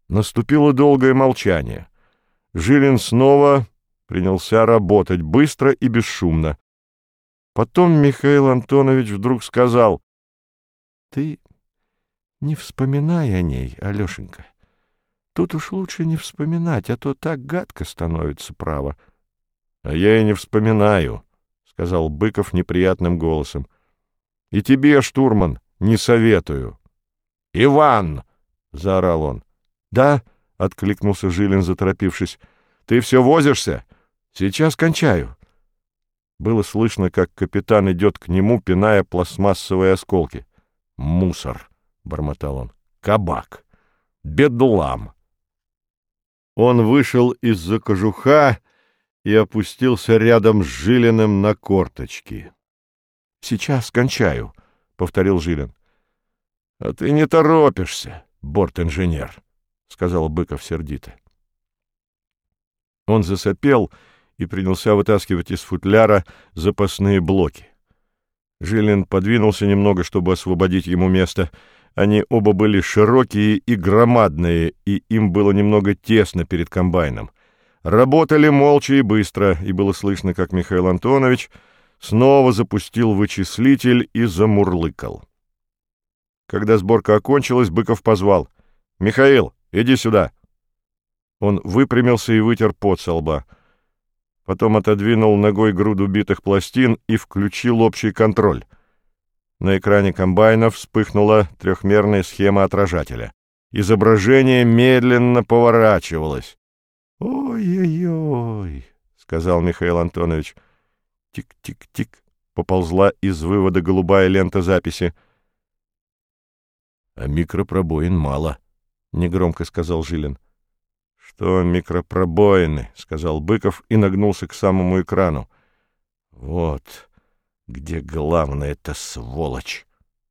Наступило долгое молчание. Жилин снова принялся работать быстро и бесшумно. Потом Михаил Антонович вдруг сказал: «Ты не вспоминай о ней, Алешенька. Тут уж лучше не вспоминать, а то так гадко становится, право». — А я и не вспоминаю, — сказал Быков неприятным голосом. — И тебе, штурман, не советую. — Иван! — заорал он. — Да, — откликнулся Жилин, заторопившись. — Ты все возишься? Сейчас кончаю. Было слышно, как капитан идет к нему, пиная пластмассовые осколки. — Мусор! — бормотал он. — Кабак! Бедлам! Он вышел из-за кожуха и опустился рядом с Жилиным на корточки. — Сейчас кончаю, — повторил Жилин. — А ты не торопишься, борт-инженер, — сказал Быков сердито. Он засопел и принялся вытаскивать из футляра запасные блоки. Жилин подвинулся немного, чтобы освободить ему место. Они оба были широкие и громадные, и им было немного тесно перед комбайном. Работали молча и быстро, и было слышно, как Михаил Антонович снова запустил вычислитель и замурлыкал. Когда сборка окончилась, Быков позвал: «Михаил, иди сюда!» Он выпрямился и вытер пот со лба. Потом отодвинул ногой груду битых пластин и включил общий контроль. На экране комбайна вспыхнула трехмерная схема отражателя. Изображение медленно поворачивалось. «Ой-ой-ой», — сказал Михаил Антонович. Тик-тик-тик поползла из вывода голубая лента записи. «А микропробоин мало», — негромко сказал Жилин. «Что микропробоины?» — сказал Быков и нагнулся к самому экрану. «Вот где главная-то сволочь».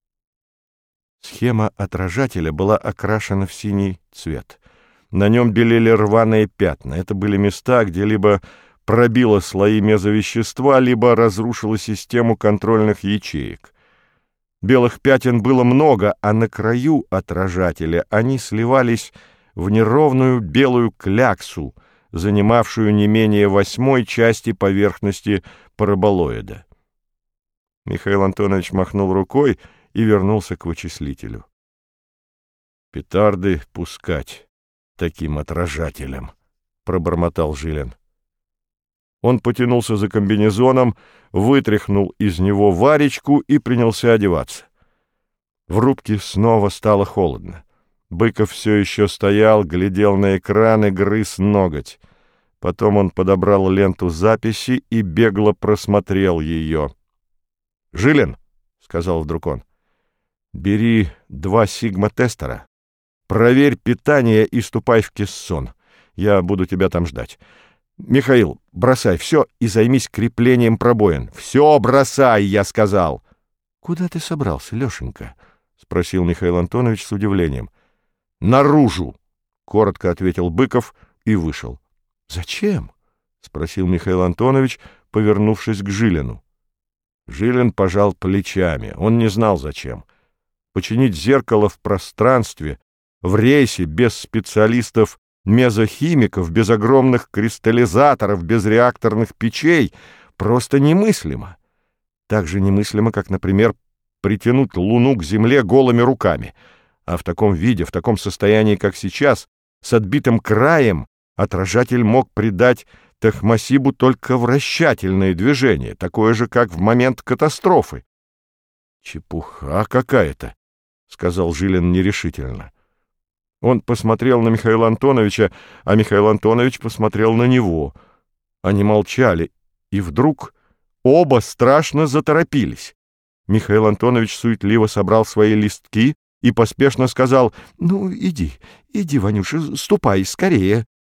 Схема отражателя была окрашена в синий цвет. На нем белели рваные пятна. Это были места, где либо пробило слои мезовещества, либо разрушило систему контрольных ячеек. Белых пятен было много, а на краю отражателя они сливались в неровную белую кляксу, занимавшую не менее 1/8 части поверхности параболоида. Михаил Антонович махнул рукой и вернулся к вычислителю. «Петарды пускать таким отражателем», — пробормотал Жилин. Он потянулся за комбинезоном, вытряхнул из него варечку и принялся одеваться. В рубке снова стало холодно. Быков все еще стоял, глядел на экран и грыз ноготь. Потом он подобрал ленту записи и бегло просмотрел ее. «Жилин», — сказал вдруг он, — «бери 2 сигма-тестера. Проверь питание и ступай в кессон. Я буду тебя там ждать. Михаил, бросай все и займись креплением пробоин. Все бросай, я сказал!» «Куда ты собрался, Лешенька?» — спросил Михаил Антонович с удивлением. «Наружу!» — коротко ответил Быков и вышел. «Зачем?» — спросил Михаил Антонович, повернувшись к Жилину. Жилин пожал плечами. Он не знал, зачем. Починить зеркало в пространстве, в рейсе, без специалистов-мезохимиков, без огромных кристаллизаторов, без реакторных печей просто немыслимо. Так же немыслимо, как, например, притянуть Луну к Земле голыми руками. А в таком виде, в таком состоянии, как сейчас, с отбитым краем, отражатель мог придать Тахмасибу только вращательное движение, такое же, как в момент катастрофы. «Чепуха какая-то», — сказал Жилин нерешительно. Он посмотрел на Михаила Антоновича, а Михаил Антонович посмотрел на него. Они молчали, и вдруг оба страшно заторопились. Михаил Антонович суетливо собрал свои листки и поспешно сказал: «Ну, иди, Ванюша, ступай скорее».